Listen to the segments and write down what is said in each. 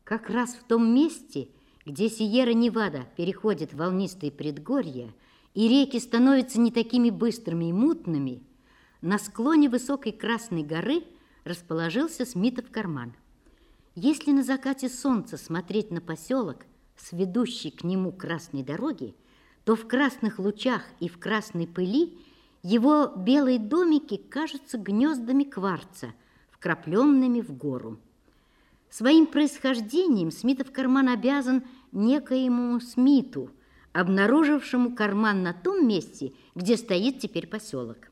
Как раз в том месте, где Сьерра-Невада переходит в волнистые предгорья, и реки становятся не такими быстрыми и мутными, на склоне высокой Красной горы расположился Смитов карман. Если на закате солнца смотреть на поселок с ведущей к нему красной дороги, то в красных лучах и в красной пыли его белые домики кажутся гнездами кварца, вкрапленными в гору. Своим происхождением Смитов карман обязан некоему Смиту, обнаружившему карман на том месте, где стоит теперь поселок.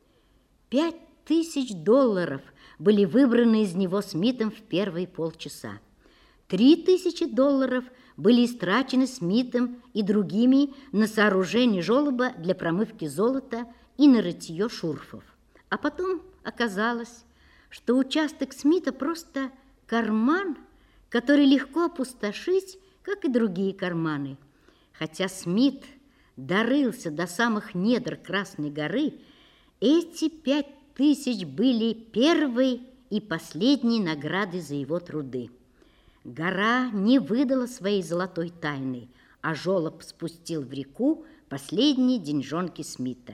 $5000 были выбраны из него Смитом в первые полчаса. $3000 были истрачены Смитом и другими на сооружение желоба для промывки золота и на рытье шурфов. А потом оказалось, что участок Смита просто карман, который легко опустошить, как и другие карманы. Хотя Смит дорылся до самых недр Красной горы, эти 5000 были первой и последней наградой за его труды. Гора не выдала своей золотой тайны, а желоб спустил в реку последние деньжонки Смита.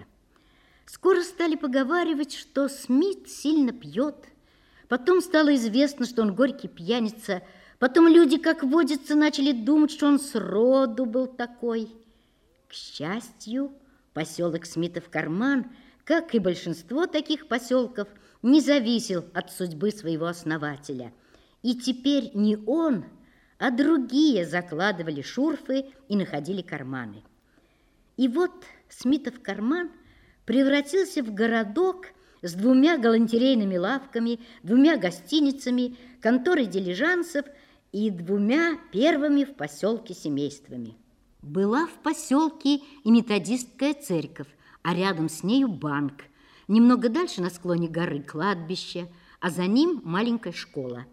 Скоро стали поговаривать, что Смит сильно пьет. Потом стало известно, что он горький пьяница. Потом люди, как водится, начали думать, что он сроду был такой. К счастью, поселок Смитов карман, как и большинство таких поселков, не зависел от судьбы своего основателя. И теперь не он, а другие закладывали шурфы и находили карманы. И вот Смитов карман превратился в городок с 2 галантерейными лавками, 2 гостиницами, конторой дилижансов и 2 первыми в поселке семействами. Была в поселке и методистская церковь, а рядом с нею банк. Немного дальше на склоне горы кладбище, а за ним маленькая школа.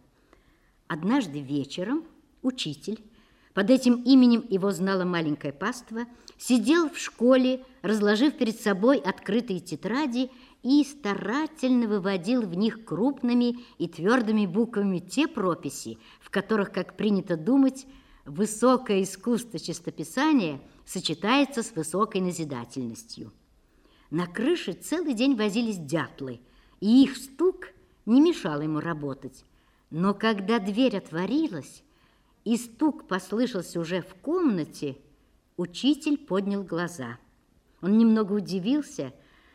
Однажды вечером учитель, под этим именем его знала маленькая паства, сидел в школе, разложив перед собой открытые тетради и старательно выводил в них крупными и твердыми буквами те прописи, в которых, как принято думать, высокое искусство чистописания сочетается с высокой назидательностью. На крыше целый день возились дятлы, и их стук не мешал ему работать. Но когда дверь отворилась, и стук послышался уже в комнате, учитель поднял глаза. Он немного удивился,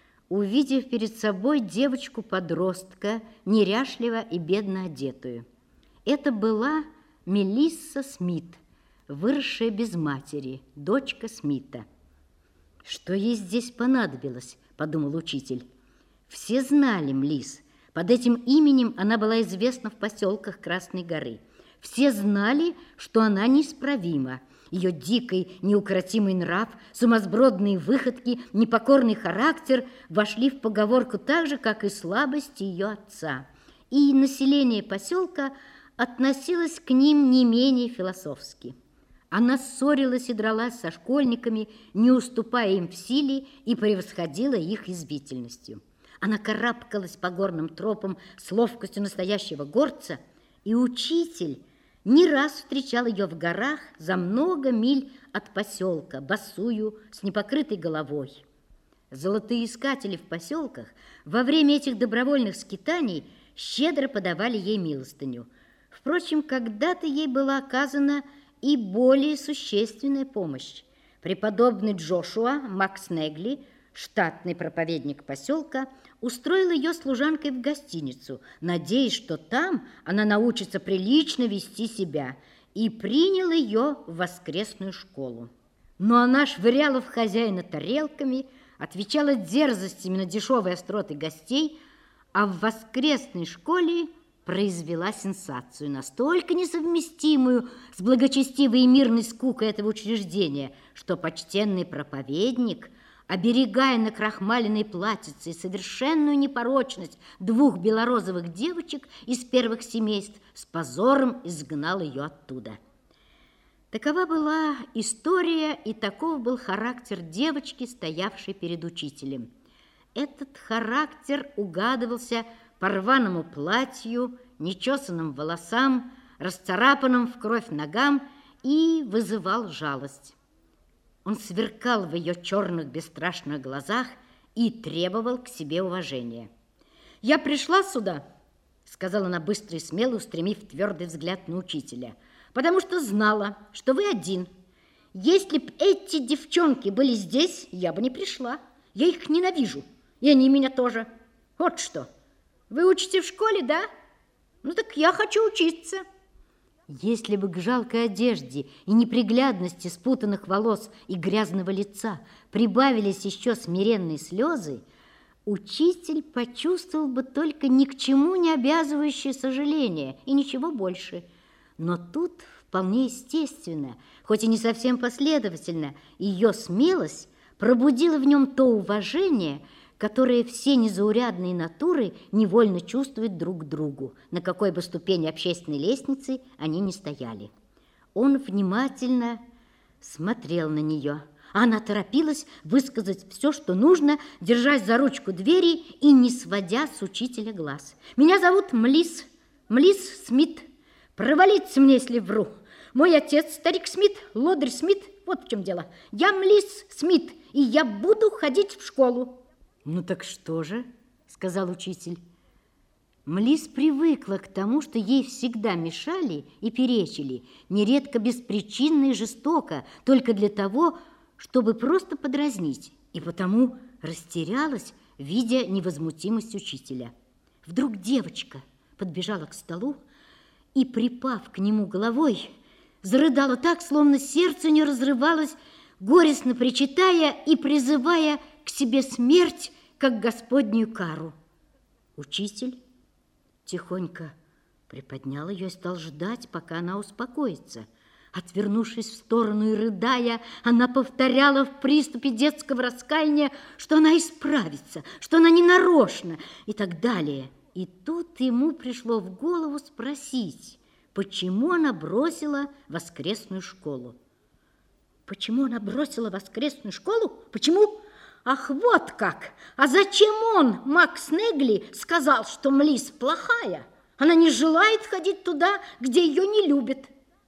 увидев перед собой девочку-подростка, неряшливо и бедно одетую. Это была Мелисса Смит, выросшая без матери, дочка Смита. «Что ей здесь понадобилось?» – подумал учитель. Все знали Млис. Под этим именем она была известна в поселках Красной горы. Все знали, что она неисправима. Ее дикий, неукротимый нрав, сумасбродные выходки, непокорный характер вошли в поговорку так же, как и слабость ее отца. И население поселка относилось к ним не менее философски. Она ссорилась и дралась со школьниками, не уступая им в силе, и превосходила их язвительностью. Она карабкалась по горным тропам с ловкостью настоящего горца, и учитель не раз встречал ее в горах за много миль от поселка, босую, с непокрытой головой. Золотые искатели в поселках во время этих добровольных скитаний щедро подавали ей милостыню. Впрочем, когда-то ей была оказана и более существенная помощь. Преподобный Джошуа МакСнегли, штатный проповедник поселка, устроил ее служанкой в гостиницу, надеясь, что там она научится прилично вести себя, и принял ее в воскресную школу. Но она швыряла в хозяина тарелками, отвечала дерзостями на дешевые остроты гостей, а в воскресной школе произвела сенсацию, настолько несовместимую с благочестивой и мирной скукой этого учреждения, что почтенный проповедник, оберегая накрахмаленной платьице совершенную непорочность 2 белорозовых девочек из первых семейств, с позором изгнал ее оттуда. Такова была история и таков был характер девочки, стоявшей перед учителем. Этот характер угадывался по рваному платью, нечесанным волосам, расцарапанным в кровь ногам и вызывал жалость. Он сверкал в ее черных бесстрашных глазах и требовал к себе уважения. «Я пришла сюда», — сказала она быстро и смело, устремив твердый взгляд на учителя, «потому что знала, что вы один. Если б эти девчонки были здесь, я бы не пришла. Я их ненавижу, и они меня тоже. Вот что. Вы учите в школе, да? Ну так я хочу учиться». Если бы к жалкой одежде и неприглядности спутанных волос и грязного лица прибавились еще смиренные слезы, учитель почувствовал бы только ни к чему не обязывающее сожаление и ничего больше. Но тут вполне естественно, хоть и не совсем последовательно, ее смелость пробудила в нем то уважение, которые все незаурядные натуры невольно чувствуют друг к другу, на какой бы ступени общественной лестницы они ни стояли. Он внимательно смотрел на нее, а она торопилась высказать все, что нужно, держась за ручку двери и не сводя с учителя глаз. «Меня зовут Млис Смит. Провалиться мне, если вру. Мой отец, старик Смит, лодырь Смит, вот в чем дело. Я Млис Смит, и я буду ходить в школу». «Ну так что же?» – сказал учитель. Млис привыкла к тому, что ей всегда мешали и перечили, нередко беспричинно и жестоко, только для того, чтобы просто подразнить, и потому растерялась, видя невозмутимость учителя. Вдруг девочка подбежала к столу и, припав к нему головой, зарыдала так, словно сердце не разрывалось, горестно причитая и призывая к себе смерть, как Господнюю кару. Учитель тихонько приподнял ее и стал ждать, пока она успокоится. Отвернувшись в сторону и рыдая, она повторяла в приступе детского раскаяния, что она исправится, что она ненарочно и так далее. И тут ему пришло в голову спросить, почему она бросила воскресную школу. Почему она бросила воскресную школу? Почему? Ах, вот как! А зачем он, Макс Негли, сказал, что Млис плохая? Она не желает ходить туда, где ее не любят.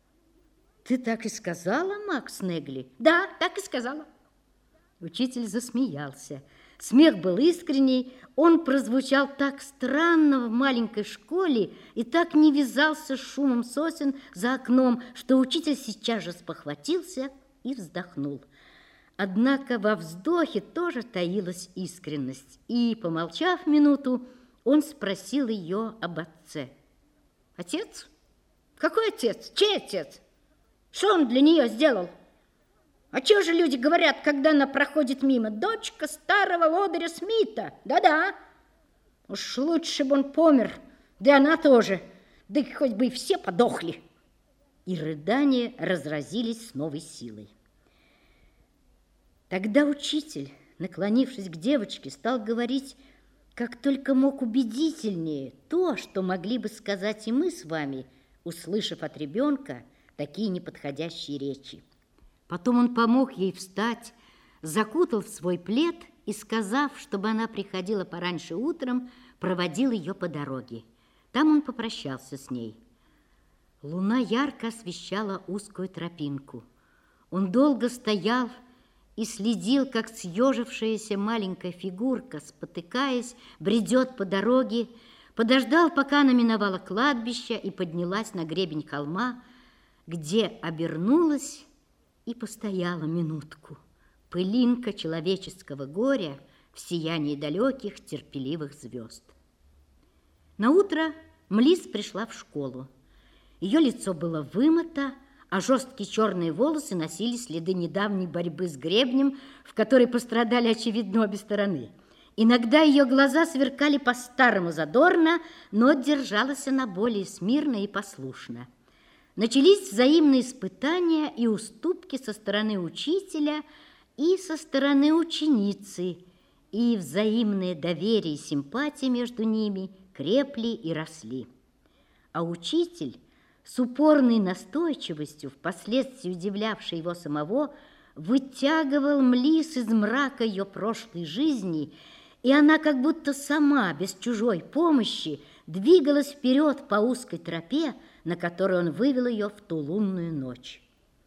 Ты так и сказала, Макс Негли? Да, так и сказала. Учитель засмеялся. Смех был искренний, он прозвучал так странно в маленькой школе и так не вязался с шумом сосен за окном, что учитель сейчас же спохватился и вздохнул. Однако во вздохе тоже таилась искренность, и, помолчав минуту, он спросил ее об отце. «Отец? Какой отец? Чей отец? Что он для нее сделал? А чего же люди говорят, когда она проходит мимо? Дочка старого лодыря Смита. Да-да. Уж лучше бы он помер, да и она тоже, да хоть бы и все подохли». И рыдания разразились с новой силой. Тогда учитель, наклонившись к девочке, стал говорить, как только мог убедительнее, то, что могли бы сказать и мы с вами, услышав от ребенка такие неподходящие речи. Потом он помог ей встать, закутал в свой плед и, сказав, чтобы она приходила пораньше утром, проводил ее по дороге. Там он попрощался с ней. Луна ярко освещала узкую тропинку. Он долго стоял и следил, как съежившаяся маленькая фигурка, спотыкаясь, бредет по дороге, подождал, пока она миновала кладбище и поднялась на гребень холма, где обернулась и постояла минутку. Пылинка человеческого горя в сиянии далеких терпеливых звезд. Наутро Млис пришла в школу. Ее лицо было вымыто, а жесткие черные волосы носили следы недавней борьбы с гребнем, в которой пострадали, очевидно, обе стороны. Иногда ее глаза сверкали по-старому задорно, но держалась она более смирно и послушно. Начались взаимные испытания и уступки со стороны учителя и со стороны ученицы, и взаимное доверие и симпатия между ними крепли и росли. А учитель, с упорной настойчивостью, впоследствии удивлявший его самого, вытягивал Млис из мрака ее прошлой жизни, и она как будто сама, без чужой помощи, двигалась вперед по узкой тропе, на которой он вывел ее в ту лунную ночь.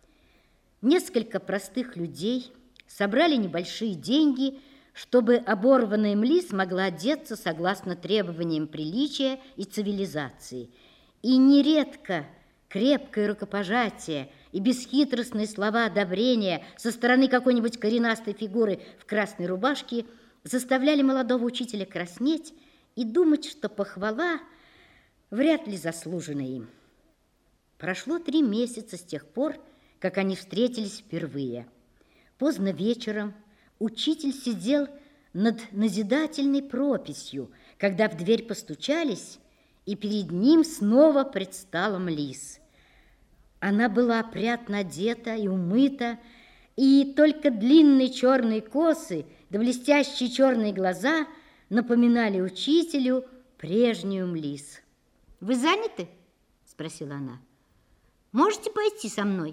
Несколько простых людей собрали небольшие деньги, чтобы оборванная Млис могла одеться согласно требованиям приличия и цивилизации. И нередко крепкое рукопожатие и бесхитростные слова одобрения со стороны какой-нибудь коренастой фигуры в красной рубашке заставляли молодого учителя краснеть и думать, что похвала вряд ли заслужена им. Прошло 3 месяца с тех пор, как они встретились впервые. Поздно вечером учитель сидел над назидательной прописью, когда в дверь постучались, и перед ним снова предстала Млис. Она была опрятно одета и умыта, и только длинные черные косы да блестящие черные глаза напоминали учителю прежнюю Млис. «Вы заняты?» – спросила она. «Можете пойти со мной?»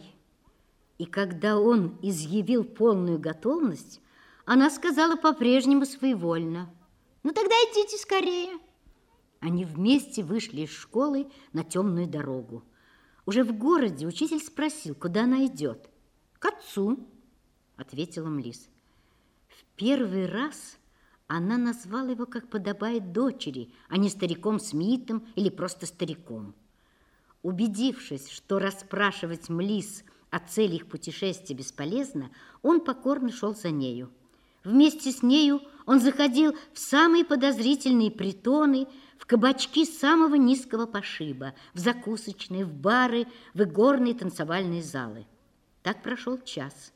И когда он изъявил полную готовность, она сказала по-прежнему своевольно: «Ну тогда идите скорее». Они вместе вышли из школы на темную дорогу. Уже в городе учитель спросил, куда она идет. «К отцу», — ответила Млис. В первый раз она назвала его, как подобает дочери, а не стариком Смитом или просто стариком. Убедившись, что расспрашивать Млис о цели их путешествия бесполезно, он покорно шел за нею. Вместе с нею он заходил в самые подозрительные притоны, в кабачки самого низкого пошиба, в закусочные, в бары, в игорные танцевальные залы. Так прошел час.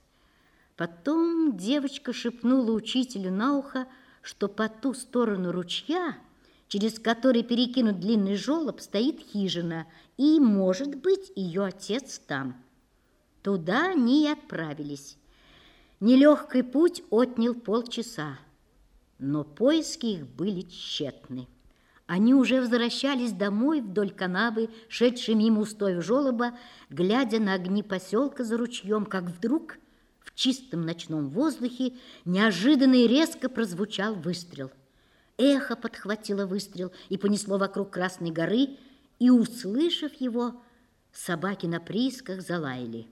Потом девочка шепнула учителю на ухо, что по ту сторону ручья, через который перекинут длинный желоб, стоит хижина, и, может быть, ее отец там. Туда они и отправились. Нелегкий путь отнял полчаса, но поиски их были тщетны. Они уже возвращались домой вдоль канавы, шедшей мимо устоев желоба, глядя на огни поселка за ручьем, как вдруг в чистом ночном воздухе неожиданно и резко прозвучал выстрел. Эхо подхватило выстрел и понесло вокруг Красной горы, и, услышав его, собаки на приисках залаяли.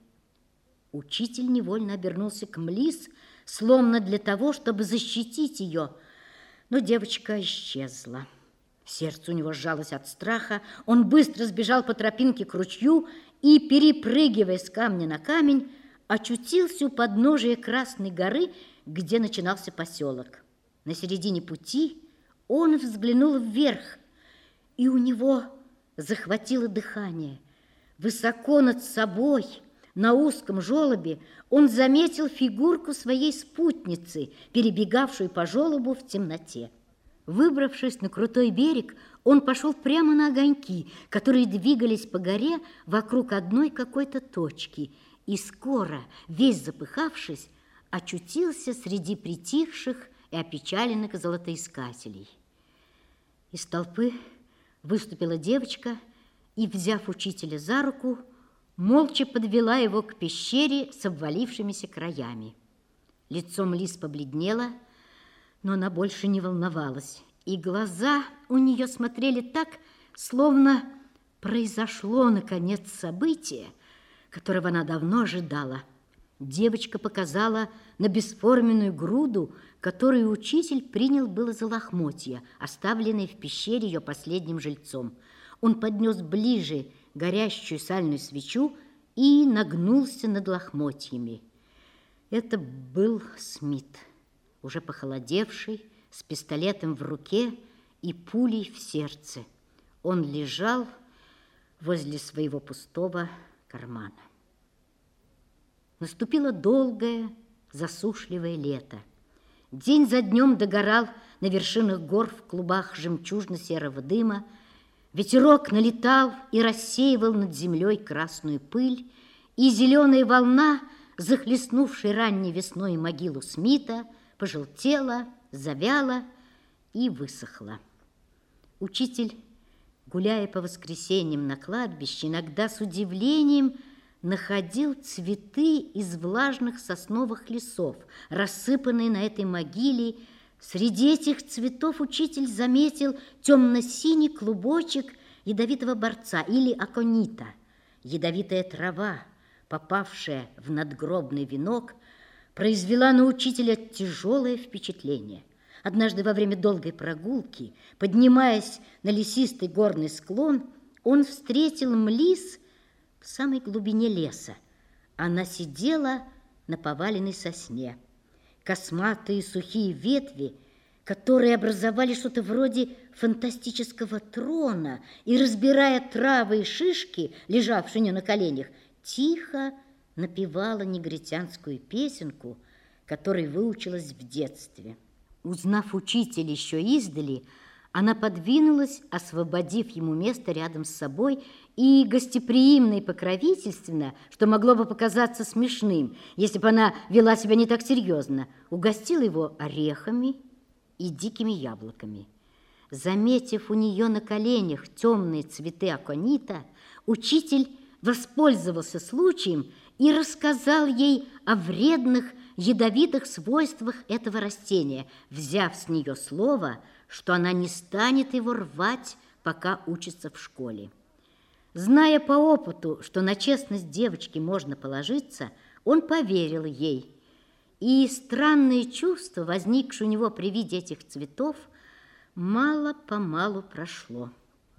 Учитель невольно обернулся к Млис, словно для того, чтобы защитить ее, но девочка исчезла. Сердце у него сжалось от страха, он быстро сбежал по тропинке к ручью и, перепрыгивая с камня на камень, очутился у подножия Красной горы, где начинался поселок. На середине пути он взглянул вверх, и у него захватило дыхание. Высоко над собой, на узком желобе, он заметил фигурку своей спутницы, перебегавшую по желобу в темноте. Выбравшись на крутой берег, он пошел прямо на огоньки, которые двигались по горе вокруг одной какой-то точки, и скоро, весь запыхавшись, очутился среди притихших и опечаленных золотоискателей. Из толпы выступила девочка и, взяв учителя за руку, молча подвела его к пещере с обвалившимися краями. Лицо Млис побледнело, но она больше не волновалась, и глаза у нее смотрели так, словно произошло, наконец, событие, которого она давно ожидала. Девочка показала на бесформенную груду, которую учитель принял было за лохмотья, оставленные в пещере ее последним жильцом. Он поднес ближе горящую сальную свечу и нагнулся над лохмотьями. Это был Смит, уже похолодевший, с пистолетом в руке и пулей в сердце. Он лежал возле своего пустого кармана. Наступило долгое, засушливое лето. День за днем догорал на вершинах гор в клубах жемчужно-серого дыма. Ветерок налетал и рассеивал над землей красную пыль, и зеленая волна, захлестнувшая ранней весной могилу Смита, пожелтела, завяла и высохла. Учитель, гуляя по воскресеньям на кладбище, иногда с удивлением находил цветы из влажных сосновых лесов, рассыпанные на этой могиле. Среди этих цветов учитель заметил темно-синий клубочек ядовитого борца или аконита. Ядовитая трава, попавшая в надгробный венок, произвела на учителя тяжелое впечатление. Однажды во время долгой прогулки, поднимаясь на лесистый горный склон, он встретил Млис в самой глубине леса. Она сидела на поваленной сосне. Косматые сухие ветви, которые образовали что-то вроде фантастического трона, и, разбирая травы и шишки, лежавшие у нее на коленях, тихо напевала негритянскую песенку, которой выучилась в детстве. Узнав учителя еще издали, она подвинулась, освободив ему место рядом с собой, и гостеприимно и покровительственно, что могло бы показаться смешным, если бы она вела себя не так серьезно, угостила его орехами и дикими яблоками. Заметив у нее на коленях темные цветы аконита, учитель воспользовался случаем и рассказал ей о вредных ядовитых свойствах этого растения, взяв с нее слово, что она не станет его рвать, пока учится в школе. Зная по опыту, что на честность девочки можно положиться, он поверил ей, и странное чувство, возникшее у него при виде этих цветов, мало-помалу прошло.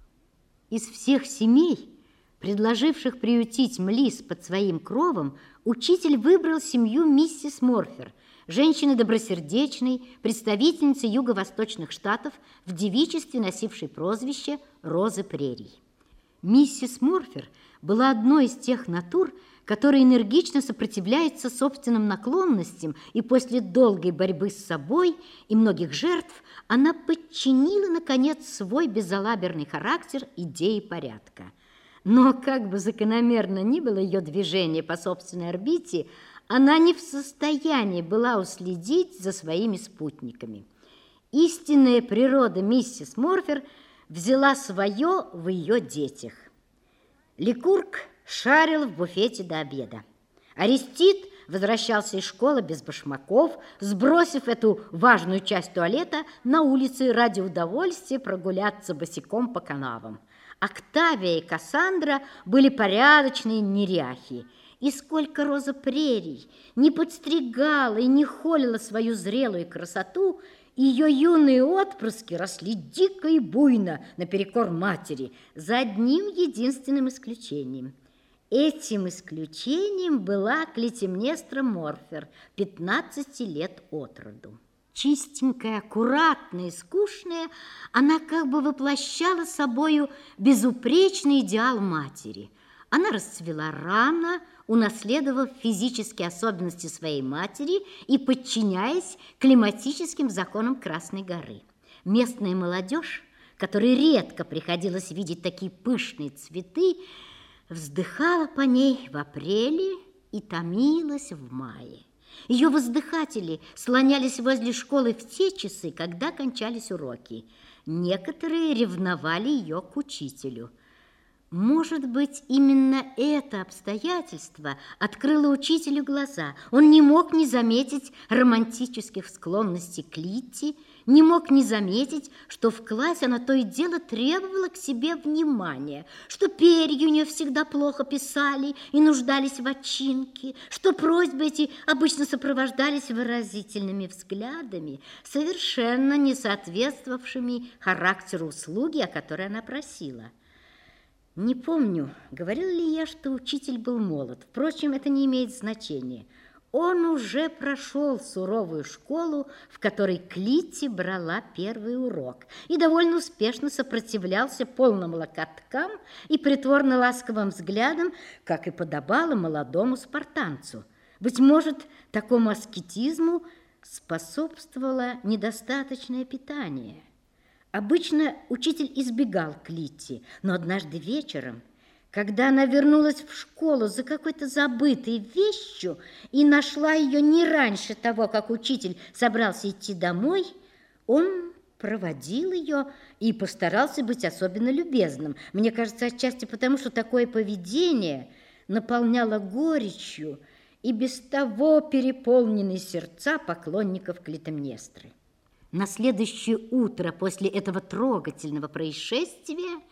Из всех семей, предложивших приютить Млис под своим кровом, учитель выбрал семью миссис Морфер, женщины добросердечной, представительницы юго-восточных штатов, в девичестве носившей прозвище «Розы прерий». Миссис Морфер была одной из тех натур, которые энергично сопротивляются собственным наклонностям, и после долгой борьбы с собой и многих жертв она подчинила, наконец, свой безалаберный характер идее порядка. Но, как бы закономерно ни было ее движение по собственной орбите, она не в состоянии была уследить за своими спутниками. Истинная природа миссис Морфер взяла свое в ее детях. Ликург шарил в буфете до обеда. Арестит возвращался из школы без башмаков, сбросив эту важную часть туалета на улице ради удовольствия прогуляться босиком по канавам. Октавия и Кассандра были порядочные неряхи, и сколько Роза прерий не подстригала и не холила свою зрелую красоту, ее юные отпрыски росли дико и буйно наперекор матери, за одним единственным исключением. Этим исключением была Клитемнестра Морфер, 15 лет от роду. Чистенькая, аккуратная и скучная, она как бы воплощала собою безупречный идеал матери. Она расцвела рано, унаследовав физические особенности своей матери и подчиняясь климатическим законам Красной горы. Местная молодежь, которой редко приходилось видеть такие пышные цветы, вздыхала по ней в апреле и томилась в мае. Ее воздыхатели слонялись возле школы в те часы, когда кончались уроки. Некоторые ревновали ее к учителю. Может быть, именно это обстоятельство открыло учителю глаза. Он не мог не заметить романтических склонностей к Литти, не мог не заметить, что в классе она то и дело требовала к себе внимания, что перья у нее всегда плохо писали и нуждались в отчинке, что просьбы эти обычно сопровождались выразительными взглядами, совершенно не соответствовавшими характеру услуги, о которой она просила. Не помню, говорила ли я, что учитель был молод. Впрочем, это не имеет значения. Он уже прошел суровую школу, в которой Клитти брала первый урок, и довольно успешно сопротивлялся полным локоткам и притворно-ласковым взглядам, как и подобало молодому спартанцу. Быть может, такому аскетизму способствовало недостаточное питание. Обычно учитель избегал Клитти, но однажды вечером, когда она вернулась в школу за какой-то забытой вещью и нашла ее не раньше того, как учитель собрался идти домой, он проводил ее и постарался быть особенно любезным. Мне кажется, отчасти потому, что такое поведение наполняло горечью и без того переполненные сердца поклонников Клитемнестры. На следующее утро после этого трогательного происшествия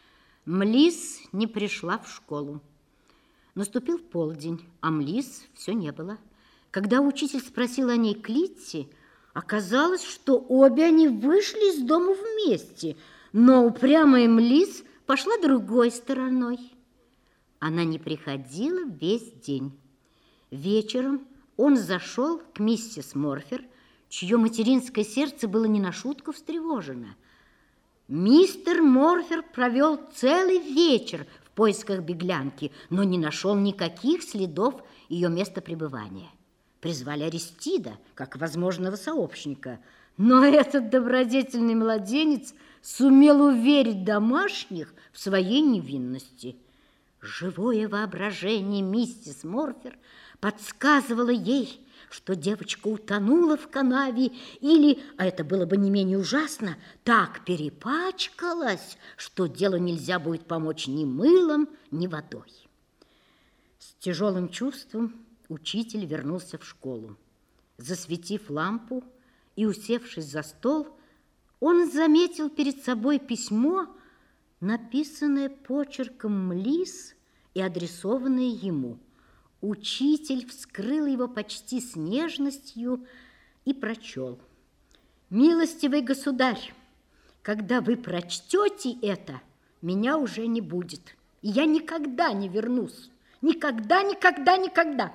Млис не пришла в школу. Наступил полдень, а Млис все не было. Когда учитель спросил о ней Клитти, оказалось, что обе они вышли из дома вместе, но упрямая Млис пошла другой стороной. Она не приходила весь день. Вечером он зашел к миссис Морфер, чье материнское сердце было не на шутку встревожено. Мистер Морфер провел целый вечер в поисках беглянки, но не нашел никаких следов ее места пребывания. Призвали Аристида как возможного сообщника, но этот добродетельный младенец сумел уверить домашних в своей невинности. Живое воображение миссис Морфер подсказывало ей, что девочка утонула в канаве или, а это было бы не менее ужасно, так перепачкалась, что делу нельзя будет помочь ни мылом, ни водой. С тяжелым чувством учитель вернулся в школу. Засветив лампу и усевшись за стол, он заметил перед собой письмо, написанное почерком Млис и адресованное ему. Учитель вскрыл его почти с нежностью и прочел. «Милостивый государь, когда вы прочтете это, меня уже не будет, и я никогда не вернусь. Никогда, никогда, никогда.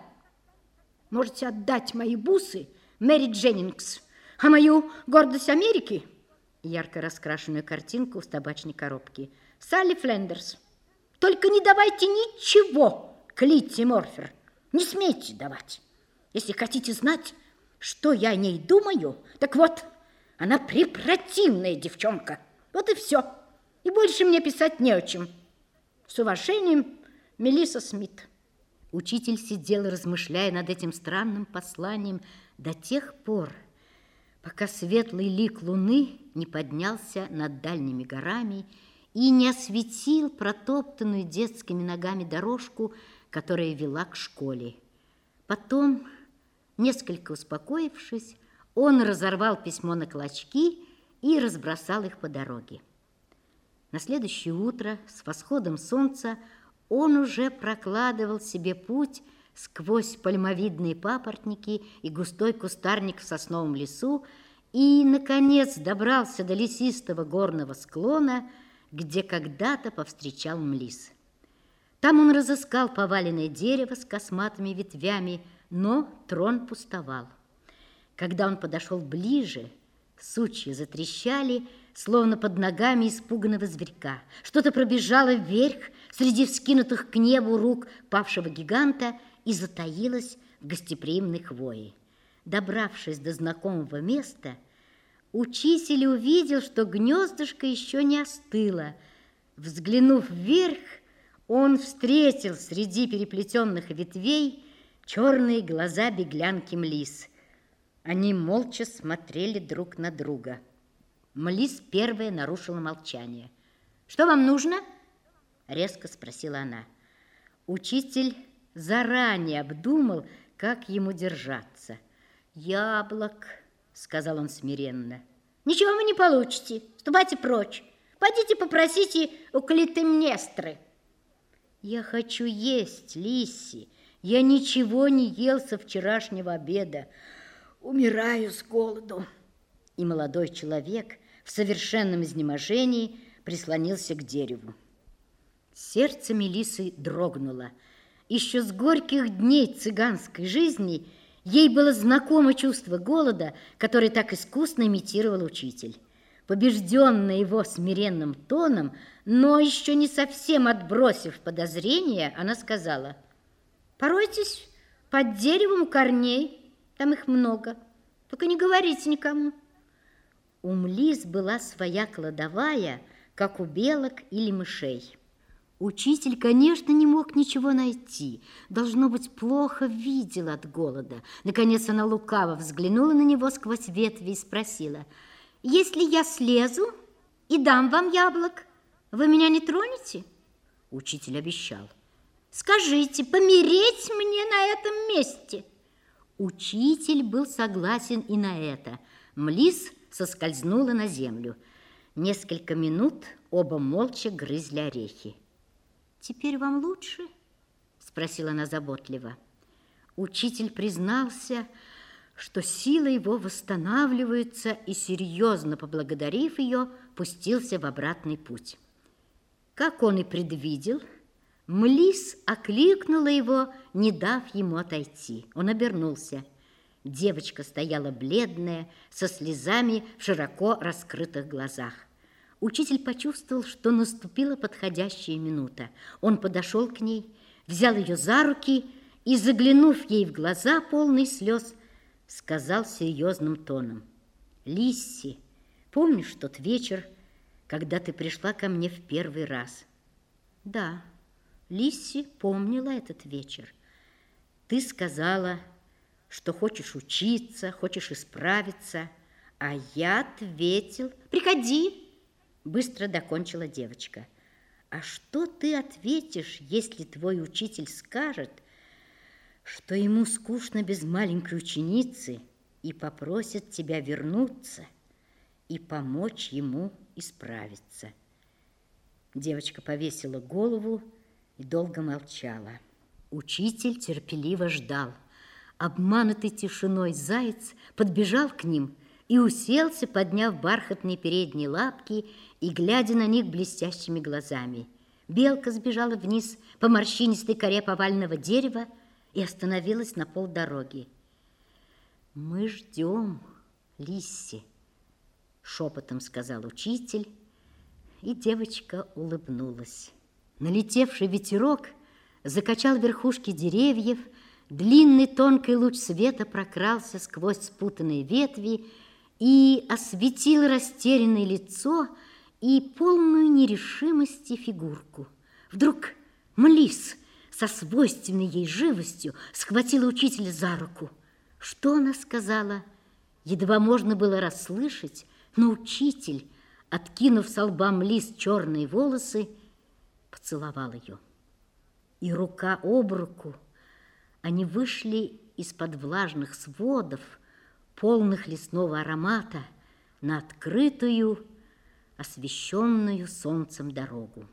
Можете отдать мои бусы Мэри Дженнингс, а мою гордость Америки, ярко раскрашенную картинку с табачной коробки, Салли Флендерс. Только не давайте ничего Клитти Морфер. Не смейте давать. Если хотите знать, что я о ней думаю, так вот, она препротивная девчонка. Вот и все. И больше мне писать не о чем. С уважением, Мелисса Смит». Учитель сидел, размышляя над этим странным посланием до тех пор, пока светлый лик луны не поднялся над дальними горами и не осветил протоптанную детскими ногами дорожку, которая вела к школе. Потом, несколько успокоившись, он разорвал письмо на клочки и разбросал их по дороге. На следующее утро с восходом солнца он уже прокладывал себе путь сквозь пальмовидные папоротники и густой кустарник в сосновом лесу и, наконец, добрался до лесистого горного склона, где когда-то повстречал Млис. Там он разыскал поваленное дерево с косматыми ветвями, но трон пустовал. Когда он подошел ближе, сучья затрещали, словно под ногами испуганного зверька. Что-то пробежало вверх среди вскинутых к небу рук павшего гиганта и затаилось в гостеприимной хвое. Добравшись до знакомого места, учитель увидел, что гнездышко еще не остыло. Взглянув вверх, он встретил среди переплетенных ветвей черные глаза беглянки Млис. Они молча смотрели друг на друга. Млис первая нарушила молчание. «Что вам нужно?» – резко спросила она. Учитель заранее обдумал, как ему держаться. «Яблок», – сказал он смиренно. «Ничего вы не получите. Ступайте прочь. Пойдите попросите у Клитемнестры». «Я хочу есть, Лисси. Я ничего не ел со вчерашнего обеда. Умираю с голоду». И молодой человек в совершенном изнеможении прислонился к дереву. Сердце Мелиссы дрогнуло. Еще с горьких дней цыганской жизни ей было знакомо чувство голода, которое так искусно имитировал учитель. Побежденная его смиренным тоном, но еще не совсем отбросив подозрения, она сказала: «Поройтесь под деревом у корней, там их много, только не говорите никому». У Млис была своя кладовая, как у белок или мышей. Учитель, конечно, не мог ничего найти. Должно быть, плохо видел от голода. Наконец она лукаво взглянула на него сквозь ветви и спросила: «Если я слезу и дам вам яблок, вы меня не тронете?» Учитель обещал. «Скажите, помереть мне на этом месте?» Учитель был согласен и на это. Млис соскользнула на землю. Несколько минут Оба молча грызли орехи. «Теперь вам лучше?» – спросила она заботливо. Учитель признался, что силы его восстанавливаются, и, серьезно поблагодарив ее, пустился в обратный путь. Как он и предвидел, Млис окликнула его, не дав ему отойти. Он обернулся. Девочка стояла бледная, со слезами в широко раскрытых глазах. Учитель почувствовал, что наступила подходящая минута. Он подошел к ней, взял ее за руки и, заглянув ей в глаза, полные слез, сказал серьезным тоном: «Лисси, помнишь тот вечер, когда ты пришла ко мне в первый раз?» Да, Лисси помнила этот вечер. Ты сказала, что хочешь учиться, хочешь исправиться, а я ответил: «Приходи!» Быстро докончила девочка. А что ты ответишь, если твой учитель скажет, что ему скучно без маленькой ученицы, и попросит тебя вернуться и помочь ему исправиться?» Девочка повесила голову и долго молчала. Учитель терпеливо ждал. Обманутый тишиной заяц подбежал к ним и уселся, подняв бархатные передние лапки и глядя на них блестящими глазами. Белка сбежала вниз по морщинистой коре поваленного дерева и остановилась на полдороги. «Мы ждем, Лисси», — шепотом сказал учитель, и девочка улыбнулась. Налетевший ветерок закачал верхушки деревьев, длинный тонкий луч света прокрался сквозь спутанные ветви и осветил растерянное лицо и полную нерешимости фигурку. Вдруг Млис со свойственной ей живостью схватила учителя за руку. Что она сказала, едва можно было расслышать, но учитель, откинув со лба Млис черные волосы, поцеловал ее. И рука об руку они вышли из-под влажных сводов, полных лесного аромата, на открытую, освещенную солнцем дорогу.